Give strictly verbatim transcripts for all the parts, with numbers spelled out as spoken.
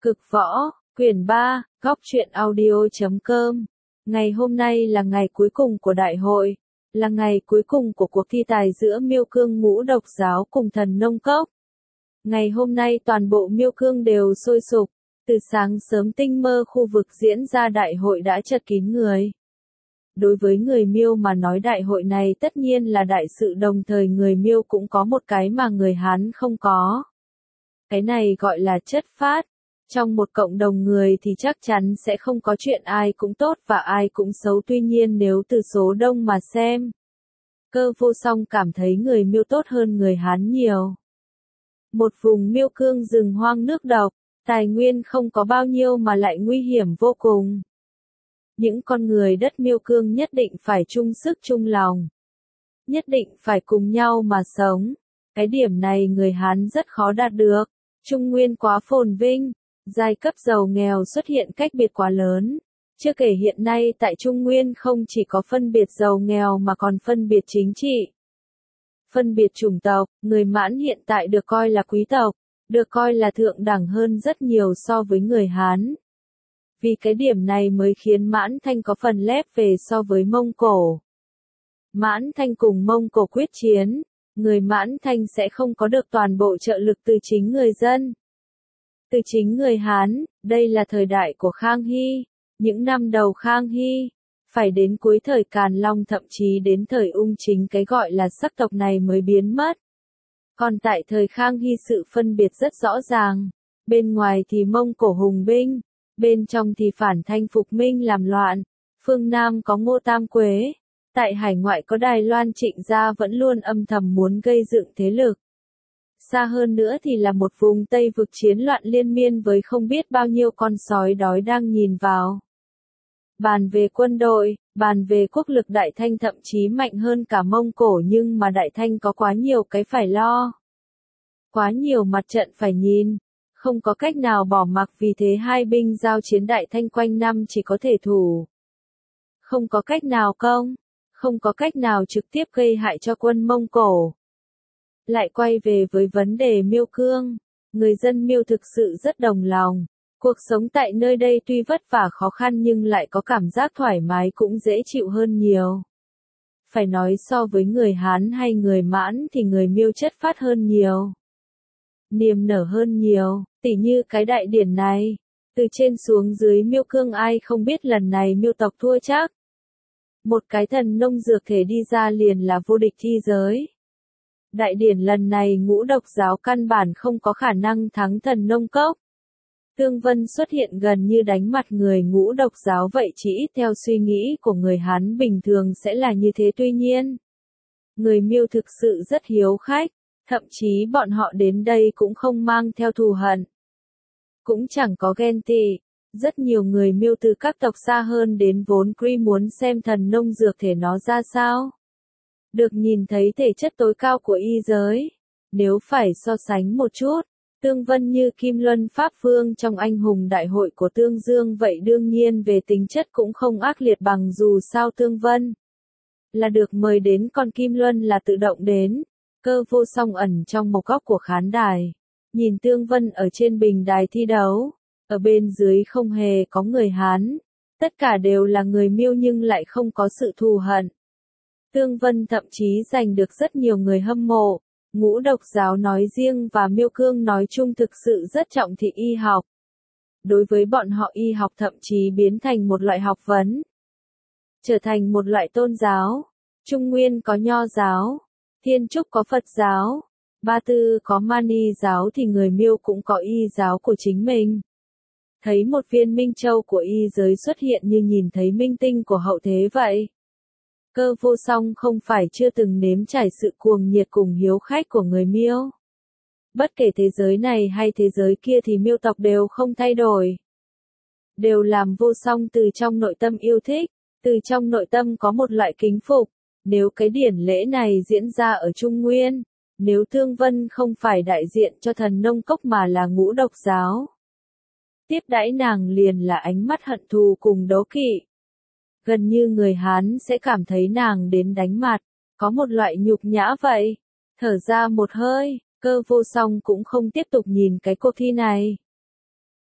Cực võ, quyển ba, góc truyện audio chấm com. Ngày hôm nay là ngày cuối cùng của đại hội, là ngày cuối cùng của cuộc thi tài giữa Miêu Cương Ngũ Độc Giáo cùng Thần Nông Cốc. Ngày hôm nay toàn bộ Miêu Cương đều sôi sục, từ sáng sớm tinh mơ khu vực diễn ra đại hội đã chật kín người. Đối với người Miêu mà nói đại hội này tất nhiên là đại sự, đồng thời người Miêu cũng có một cái mà người Hán không có. Cái này gọi là chất phát. Trong một cộng đồng người thì chắc chắn sẽ không có chuyện ai cũng tốt và ai cũng xấu, tuy nhiên nếu từ số đông mà xem, Cơ Vô Song cảm thấy người Miêu tốt hơn người Hán nhiều. Một vùng Miêu Cương rừng hoang nước độc, tài nguyên không có bao nhiêu mà lại nguy hiểm vô cùng. Những con người đất Miêu Cương nhất định phải chung sức chung lòng, nhất định phải cùng nhau mà sống. Cái điểm này người Hán rất khó đạt được. Trung Nguyên quá phồn vinh, giai cấp giàu nghèo xuất hiện cách biệt quá lớn. Chưa kể hiện nay tại Trung Nguyên không chỉ có phân biệt giàu nghèo mà còn phân biệt chính trị, phân biệt chủng tộc. Người Mãn hiện tại được coi là quý tộc, được coi là thượng đẳng hơn rất nhiều so với người Hán. Vì cái điểm này mới khiến Mãn Thanh có phần lép về so với Mông Cổ. Mãn Thanh cùng Mông Cổ quyết chiến, người Mãn Thanh sẽ không có được toàn bộ trợ lực từ chính người dân, từ chính người Hán. Đây là thời đại của Khang Hy, những năm đầu Khang Hy, phải đến cuối thời Càn Long thậm chí đến thời Ung chính cái gọi là sắc tộc này mới biến mất. Còn tại thời Khang Hy sự phân biệt rất rõ ràng, bên ngoài thì Mông Cổ hùng binh, bên trong thì phản Thanh phục Minh làm loạn. Phương Nam có Ngô Tam Quế, tại hải ngoại có Đài Loan Trịnh Gia vẫn luôn âm thầm muốn gây dựng thế lực. Xa hơn nữa thì là một vùng Tây vực chiến loạn liên miên với không biết bao nhiêu con sói đói đang nhìn vào. Bàn về quân đội, bàn về quốc lực Đại Thanh thậm chí mạnh hơn cả Mông Cổ, nhưng mà Đại Thanh có quá nhiều cái phải lo, quá nhiều mặt trận phải nhìn, không có cách nào bỏ mặc, vì thế hai binh giao chiến Đại Thanh quanh năm chỉ có thể thủ, không có cách nào công, không có cách nào trực tiếp gây hại cho quân Mông Cổ. Lại quay về với vấn đề Miêu Cương, người dân Miêu thực sự rất đồng lòng. Cuộc sống tại nơi đây tuy vất vả khó khăn nhưng lại có cảm giác thoải mái cũng dễ chịu hơn nhiều. Phải nói so với người Hán hay người Mãn thì người Miêu chất phát hơn nhiều, niềm nở hơn nhiều. Tỉ như cái đại điển này, từ trên xuống dưới Miêu Cương ai không biết lần này Miêu tộc thua chắc. Một cái thần nông dược thể đi ra liền là vô địch thi giới. Đại điển lần này Ngũ Độc Giáo căn bản không có khả năng thắng Thần Nông Cốc. Tương Vân xuất hiện gần như đánh mặt người Ngũ Độc Giáo vậy, chỉ ít theo suy nghĩ của người Hán bình thường sẽ là như thế, tuy nhiên người Miêu thực sự rất hiếu khách, thậm chí bọn họ đến đây cũng không mang theo thù hận, cũng chẳng có ghen tị. Rất nhiều người Miêu từ các tộc xa hơn đến vốn quy muốn xem thần nông dược thể nó ra sao. Được nhìn thấy thể chất tối cao của y giới. Nếu phải so sánh một chút, Tương Vân như Kim Luân Pháp Vương trong anh hùng đại hội của Tương Dương vậy, đương nhiên về tính chất cũng không ác liệt bằng, dù sao Tương Vân là được mời đến, còn Kim Luân là tự động đến. Cơ Vô Song ẩn trong một góc của khán đài, nhìn Tương Vân ở trên bình đài thi đấu, ở bên dưới không hề có người Hán, tất cả đều là người Miêu nhưng lại không có sự thù hận. Tương Vân thậm chí giành được rất nhiều người hâm mộ. Ngũ Độc Giáo nói riêng và Miêu Cương nói chung thực sự rất trọng thị y học. Đối với bọn họ y học thậm chí biến thành một loại học vấn, trở thành một loại tôn giáo. Trung Nguyên có Nho giáo, Thiên Trúc có Phật giáo, Ba Tư có Mani giáo thì người Miêu cũng có y giáo của chính mình. Thấy một viên minh châu của y giới xuất hiện như nhìn thấy minh tinh của hậu thế vậy. Cơ Vô Song không phải chưa từng nếm trải sự cuồng nhiệt cùng hiếu khách của người Miêu. Bất kể thế giới này hay thế giới kia thì Miêu tộc đều không thay đổi, đều làm Vô Song từ trong nội tâm yêu thích, từ trong nội tâm có một loại kính phục. Nếu cái điển lễ này diễn ra ở Trung Nguyên, nếu Tương Vân không phải đại diện cho Thần Nông Cốc mà là Ngũ Độc Giáo, tiếp đãi nàng liền là ánh mắt hận thù cùng đố kỵ. Gần như người Hán sẽ cảm thấy nàng đến đánh mặt, có một loại nhục nhã vậy. Thở ra một hơi, Cơ Vô Song cũng không tiếp tục nhìn cái cuộc thi này.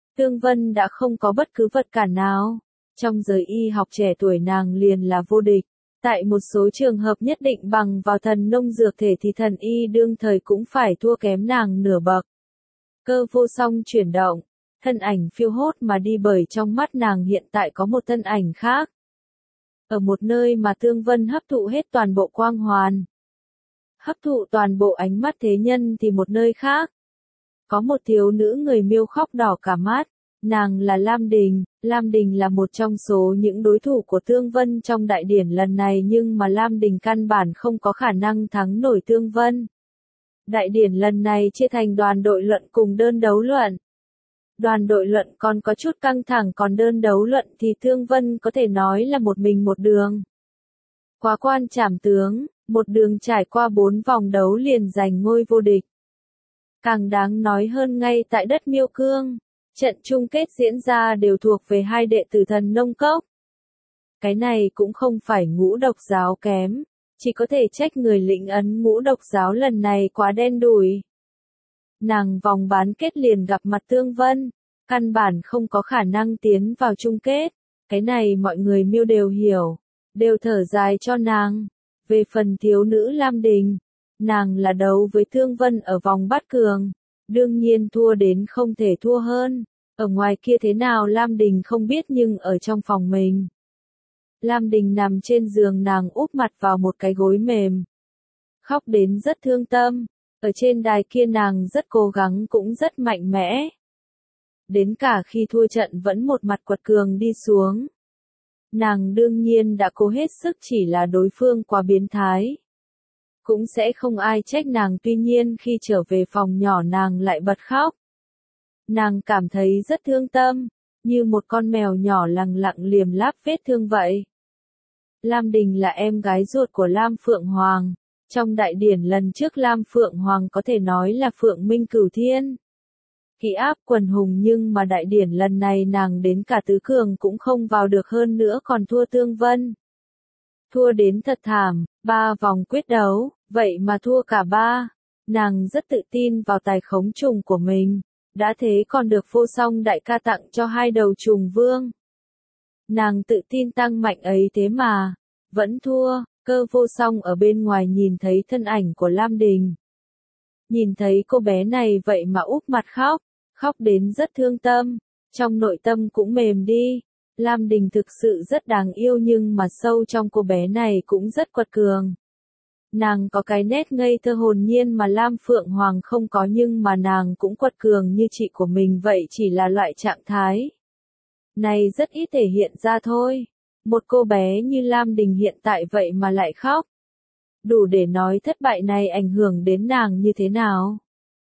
Tương Vân đã không có bất cứ vật cản nào. Trong giới y học trẻ tuổi nàng liền là vô địch. Tại một số trường hợp nhất định bằng vào thần nông dược thể thì thần y đương thời cũng phải thua kém nàng nửa bậc. Cơ vô song chuyển động, thân ảnh phiêu hốt mà đi bởi trong mắt nàng hiện tại có một thân ảnh khác. Ở một nơi mà Tương Vân hấp thụ hết toàn bộ quang hoàn. Hấp thụ toàn bộ ánh mắt thế nhân thì một nơi khác. Có một thiếu nữ người Miêu khóc đỏ cả mắt. Nàng là Lam Đình, Lam Đình là một trong số những đối thủ của Tương Vân trong đại điển lần này nhưng mà Lam Đình căn bản không có khả năng thắng nổi Tương Vân. Đại điển lần này chia thành đoàn đội luận cùng đơn đấu luận. Đoàn đội luận còn có chút căng thẳng còn đơn đấu luận thì Tương Vân có thể nói là một mình một đường. Quá quan trảm tướng, một đường trải qua bốn vòng đấu liền giành ngôi vô địch. Càng đáng nói hơn ngay tại đất Miêu Cương. Trận chung kết diễn ra đều thuộc về hai đệ tử thần nông cốc. Cái này cũng không phải Ngũ Độc giáo kém, chỉ có thể trách người lĩnh ấn Ngũ Độc giáo lần này quá đen đủi. Nàng vòng bán kết liền gặp mặt Tương Vân, căn bản không có khả năng tiến vào chung kết, cái này mọi người Miêu đều hiểu, đều thở dài cho nàng. Về phần thiếu nữ Lam Đình, nàng là đấu với Tương Vân ở vòng bát cường. Đương nhiên thua đến không thể thua hơn, ở ngoài kia thế nào Lam Đình không biết nhưng ở trong phòng mình. Lam Đình nằm trên giường nàng úp mặt vào một cái gối mềm. Khóc đến rất thương tâm, ở trên đài kia nàng rất cố gắng cũng rất mạnh mẽ. Đến cả khi thua trận vẫn một mặt quật cường đi xuống. Nàng đương nhiên đã cố hết sức chỉ là đối phương quá biến thái. Cũng sẽ không ai trách nàng tuy nhiên khi trở về phòng nhỏ nàng lại bật khóc. Nàng cảm thấy rất thương tâm, như một con mèo nhỏ lặng lặng liềm láp vết thương vậy. Lam Đình là em gái ruột của Lam Phượng Hoàng. Trong đại điển lần trước Lam Phượng Hoàng có thể nói là Phượng Minh Cửu Thiên. Kỵ áp quần hùng nhưng mà đại điển lần này nàng đến cả tứ cường cũng không vào được hơn nữa còn thua Tương Vân. Thua đến thật thảm, ba vòng quyết đấu, vậy mà thua cả ba. Nàng rất tự tin vào tài khống trùng của mình, đã thế còn được Vô Song đại ca tặng cho hai đầu trùng vương. Nàng tự tin tăng mạnh ấy thế mà, vẫn thua. Cơ Vô Song ở bên ngoài nhìn thấy thân ảnh của Lam Đình. Nhìn thấy cô bé này vậy mà úp mặt khóc, khóc đến rất thương tâm, trong nội tâm cũng mềm đi. Lam Đình thực sự rất đáng yêu nhưng mà sâu trong cô bé này cũng rất quật cường. Nàng có cái nét ngây thơ hồn nhiên mà Lam Phượng Hoàng không có nhưng mà nàng cũng quật cường như chị của mình vậy chỉ là loại trạng thái. Này rất ít thể hiện ra thôi. Một cô bé như Lam Đình hiện tại vậy mà lại khóc. Đủ để nói thất bại này ảnh hưởng đến nàng như thế nào.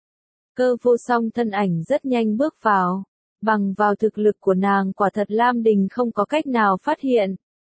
Cơ Vô Song thân ảnh rất nhanh bước vào. Bằng vào thực lực của nàng quả thật Lam Đình không có cách nào phát hiện.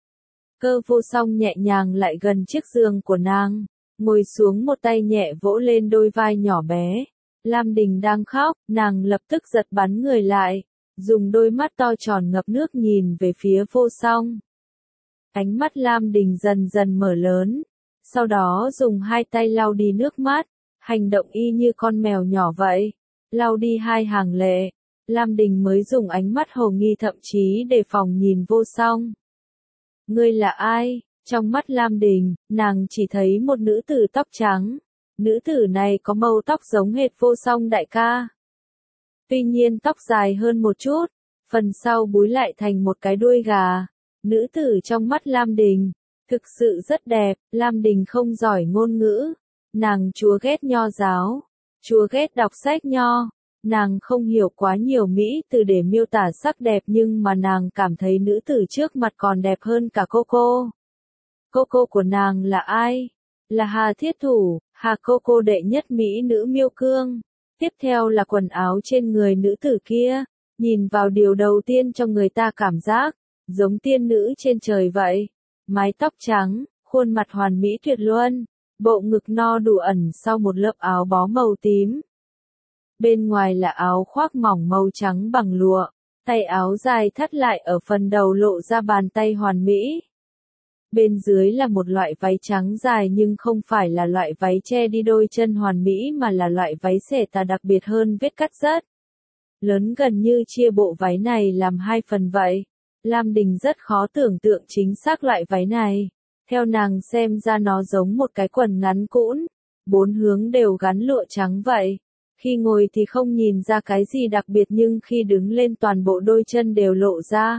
Cơ Vô Song nhẹ nhàng lại gần chiếc giường của nàng, ngồi xuống một tay nhẹ vỗ lên đôi vai nhỏ bé. Lam Đình đang khóc, nàng lập tức giật bắn người lại, dùng đôi mắt to tròn ngập nước nhìn về phía Vô Song. Ánh mắt Lam Đình dần dần mở lớn, sau đó dùng hai tay lau đi nước mắt, hành động y như con mèo nhỏ vậy, lau đi hai hàng lệ. Lam Đình mới dùng ánh mắt hồ nghi thậm chí đề phòng nhìn Vô Song. Ngươi là ai? Trong mắt Lam Đình, nàng chỉ thấy một nữ tử tóc trắng. Nữ tử này có màu tóc giống hệt Vô Song đại ca. Tuy nhiên tóc dài hơn một chút, phần sau búi lại thành một cái đuôi gà. Nữ tử trong mắt Lam Đình, thực sự rất đẹp. Lam Đình không giỏi ngôn ngữ. Nàng chúa ghét nho giáo, chúa ghét đọc sách nho. Nàng không hiểu quá nhiều Mỹ từ để miêu tả sắc đẹp nhưng mà nàng cảm thấy nữ tử trước mặt còn đẹp hơn cả cô cô. Cô cô của nàng là ai? Là Hà Thiết Thủ, Hà cô cô đệ nhất Mỹ nữ Miêu Cương. Tiếp theo là quần áo trên người nữ tử kia. Nhìn vào điều đầu tiên cho người ta cảm giác, giống tiên nữ trên trời vậy. Mái tóc trắng, khuôn mặt hoàn mỹ tuyệt luân, bộ ngực no đủ ẩn sau một lớp áo bó màu tím. Bên ngoài là áo khoác mỏng màu trắng bằng lụa, tay áo dài thắt lại ở phần đầu lộ ra bàn tay hoàn mỹ. Bên dưới là một loại váy trắng dài nhưng không phải là loại váy che đi đôi chân hoàn mỹ mà là loại váy xẻ tà đặc biệt hơn vết cắt rất lớn gần như chia bộ váy này làm hai phần vậy. Lam Đình rất khó tưởng tượng chính xác loại váy này. Theo nàng xem ra nó giống một cái quần ngắn cũn, bốn hướng đều gắn lụa trắng vậy. Khi ngồi thì không nhìn ra cái gì đặc biệt nhưng khi đứng lên toàn bộ đôi chân đều lộ ra.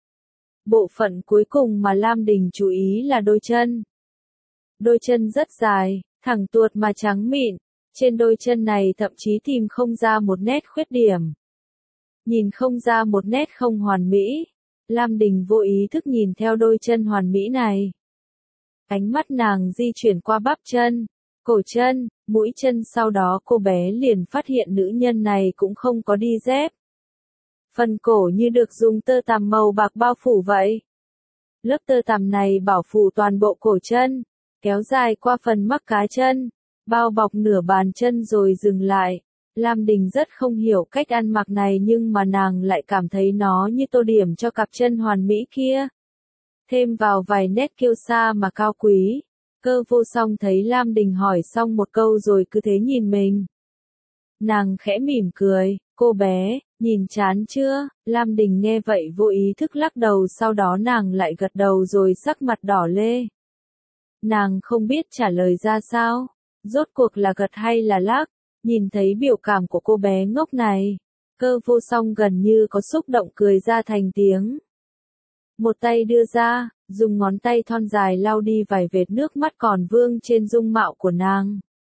Bộ phận cuối cùng mà Lam Đình chú ý là đôi chân. Đôi chân rất dài, thẳng tuột mà trắng mịn, trên đôi chân này thậm chí tìm không ra một nét khuyết điểm. Nhìn không ra một nét không hoàn mỹ, Lam Đình vô ý thức nhìn theo đôi chân hoàn mỹ này. Ánh mắt nàng di chuyển qua bắp chân, cổ chân, mũi chân, sau đó cô bé liền phát hiện nữ nhân này cũng không có đi dép. Phần cổ như được dùng tơ tằm màu bạc bao phủ vậy. Lớp tơ tằm này bảo phủ toàn bộ cổ chân, kéo dài qua phần mắc cá chân, bao bọc nửa bàn chân rồi dừng lại. Lam Đình rất không hiểu cách ăn mặc này nhưng mà nàng lại cảm thấy nó như tô điểm cho cặp chân hoàn mỹ kia. Thêm vào vài nét kiêu sa mà cao quý. Cơ Vô Song thấy Lam Đình hỏi xong một câu rồi cứ thế nhìn mình. Nàng khẽ mỉm cười, cô bé, nhìn chán chưa? Lam Đình nghe vậy vô ý thức lắc đầu, sau đó nàng lại gật đầu rồi sắc mặt đỏ lê. Nàng không biết trả lời ra sao, rốt cuộc là gật hay là lắc, nhìn thấy biểu cảm của cô bé ngốc này. Cơ Vô Song gần như có xúc động cười ra thành tiếng. Một tay đưa ra, dùng ngón tay thon dài lau đi vài vệt nước mắt còn vương trên dung mạo của nàng.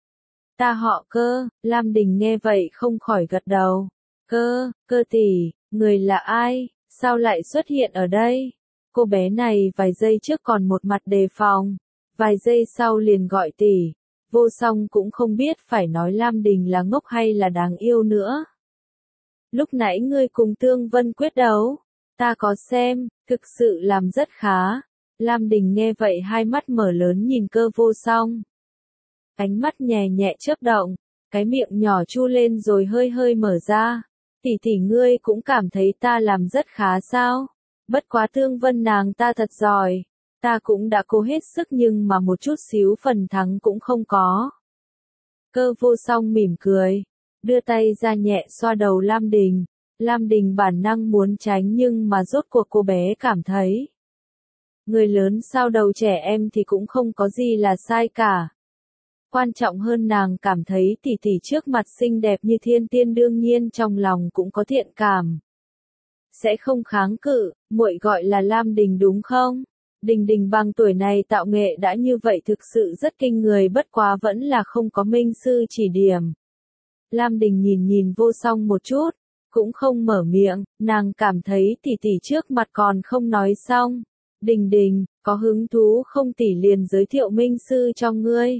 Ta họ Cơ, Lam Đình nghe vậy không khỏi gật đầu. Cơ, Cơ tỷ, người là ai, sao lại xuất hiện ở đây? Cô bé này vài giây trước còn một mặt đề phòng, vài giây sau liền gọi tỷ. Vô Song cũng không biết phải nói Lam Đình là ngốc hay là đáng yêu nữa. Lúc nãy ngươi cùng Tương Vân quyết đấu, ta có xem, thực sự làm rất khá. Lam Đình nghe vậy hai mắt mở lớn nhìn Cơ Vô Song. Ánh mắt nhẹ nhẹ chớp động, cái miệng nhỏ chu lên rồi hơi hơi mở ra. Tỷ tỷ ngươi cũng cảm thấy ta làm rất khá sao? Bất quá Tương Vân nàng ta thật giỏi. Ta cũng đã cố hết sức nhưng mà một chút xíu phần thắng cũng không có. Cơ Vô Song mỉm cười, đưa tay ra nhẹ xoa đầu Lam Đình. Lam Đình bản năng muốn tránh nhưng mà rốt cuộc cô bé cảm thấy. Người lớn sao đầu trẻ em thì cũng không có gì là sai cả. Quan trọng hơn nàng cảm thấy tỷ tỷ trước mặt xinh đẹp như thiên tiên đương nhiên trong lòng cũng có thiện cảm. Sẽ không kháng cự, muội gọi là Lam Đình đúng không? Đình Đình bằng tuổi này tạo nghệ đã như vậy thực sự rất kinh người, bất quá vẫn là không có minh sư chỉ điểm. Lam Đình nhìn nhìn Vô Song một chút, cũng không mở miệng, nàng cảm thấy tỷ tỷ trước mặt còn không nói xong. Đình Đình, có hứng thú không tỷ liền giới thiệu minh sư cho ngươi.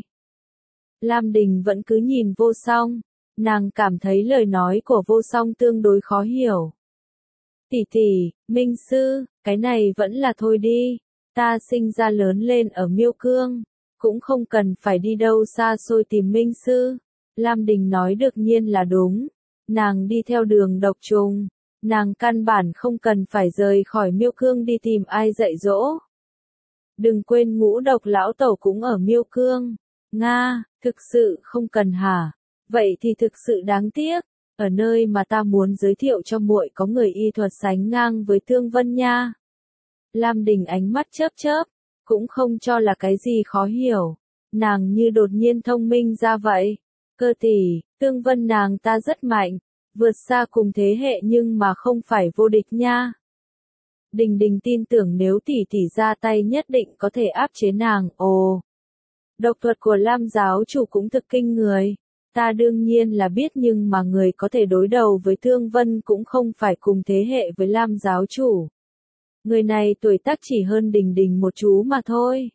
Lam Đình vẫn cứ nhìn Vô Song, nàng cảm thấy lời nói của Vô Song tương đối khó hiểu. Tỷ tỷ, minh sư, cái này vẫn là thôi đi. Ta sinh ra lớn lên ở Miêu Cương, cũng không cần phải đi đâu xa xôi tìm minh sư. Lam Đình nói đương nhiên là đúng. Nàng đi theo đường độc trùng, nàng căn bản không cần phải rời khỏi Miêu Cương đi tìm ai dạy dỗ. Đừng quên Ngũ Độc lão tẩu cũng ở Miêu Cương. Nga, thực sự không cần hả? Vậy thì thực sự đáng tiếc. Ở nơi mà ta muốn giới thiệu cho muội có người y thuật sánh ngang với Tương Vân nha. Lam Đình ánh mắt chớp chớp, cũng không cho là cái gì khó hiểu. Nàng như đột nhiên thông minh ra vậy. Cơ tỷ, Tương Vân nàng ta rất mạnh, vượt xa cùng thế hệ nhưng mà không phải vô địch nha. Đình Đình tin tưởng nếu tỷ tỷ ra tay nhất định có thể áp chế nàng. Ồ, độc thuật của Lam giáo chủ cũng thực kinh người. Ta đương nhiên là biết nhưng mà người có thể đối đầu với Tương Vân cũng không phải cùng thế hệ với Lam giáo chủ. Người này tuổi tác chỉ hơn Đình Đình một chú mà thôi.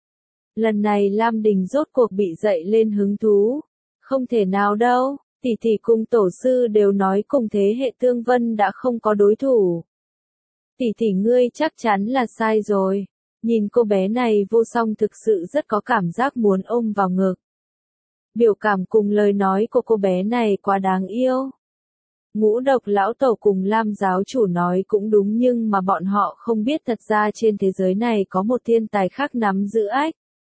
Lần này Lam Đình rốt cuộc bị dậy lên hứng thú. Không thể nào đâu, tỷ tỷ cùng tổ sư đều nói cùng thế hệ Tương Vân đã không có đối thủ. Tỷ tỷ ngươi chắc chắn là sai rồi. Nhìn cô bé này Vô Song thực sự rất có cảm giác muốn ôm vào ngực. Biểu cảm cùng lời nói của cô bé này quá đáng yêu. Ngũ Độc lão tẩu cùng Lam giáo chủ nói cũng đúng nhưng mà bọn họ không biết thật ra trên thế giới này có một thiên tài khác nắm giữ ách.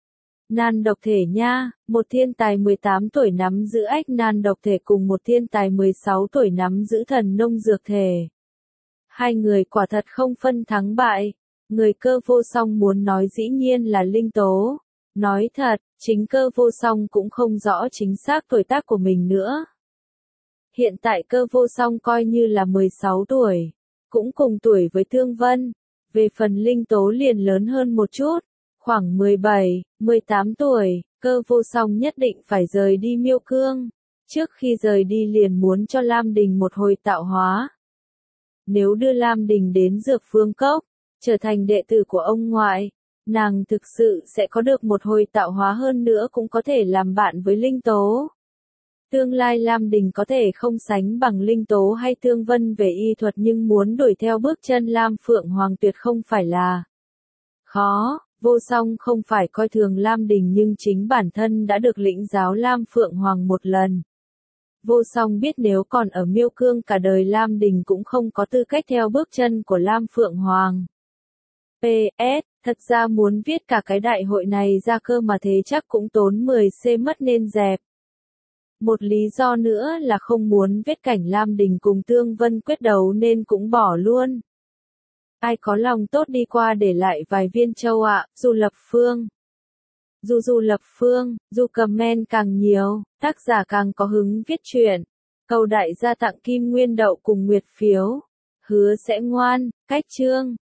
Nan độc thể nha, một thiên tài mười tám tuổi nắm giữ ách nan độc thể cùng một thiên tài mười sáu tuổi nắm giữ thần nông dược thể. Hai người quả thật không phân thắng bại. Người Cơ Vô Song muốn nói dĩ nhiên là Linh Tố. Nói thật, chính Cơ Vô Song cũng không rõ chính xác tuổi tác của mình nữa. Hiện tại Cơ Vô Song coi như là mười sáu tuổi, cũng cùng tuổi với Thương Vân. Về phần Linh Tố liền lớn hơn một chút, khoảng mười bảy, mười tám tuổi, Cơ Vô Song nhất định phải rời đi Miêu Cương. Trước khi rời đi liền muốn cho Lam Đình một hồi tạo hóa. Nếu đưa Lam Đình đến Dược Phương Cốc, trở thành đệ tử của ông ngoại, nàng thực sự sẽ có được một hồi tạo hóa, hơn nữa cũng có thể làm bạn với Linh Tố. Tương lai Lam Đình có thể không sánh bằng Linh Tố hay Thương Vân về y thuật, nhưng muốn đuổi theo bước chân Lam Phượng Hoàng tuyệt không phải là khó. Vô Song không phải coi thường Lam Đình, nhưng chính bản thân đã được lĩnh giáo Lam Phượng Hoàng một lần. Vô Song biết nếu còn ở Miêu Cương cả đời Lam Đình cũng không có tư cách theo bước chân của Lam Phượng Hoàng. pê ét, thật ra muốn viết cả cái đại hội này ra cơ mà thế chắc cũng tốn mười xê mất nên dẹp. Một lý do nữa là không muốn viết cảnh Lam Đình cùng Thương Vân quyết đấu nên cũng bỏ luôn. Ai có lòng tốt đi qua để lại vài viên châu ạ, à, Du Lập Phương. Dù Du Lập Phương, dù comment càng nhiều, tác giả càng có hứng viết truyện. Cầu đại gia tặng Kim Nguyên Đậu cùng Nguyệt Phiếu. Hứa sẽ ngoan, cách chương.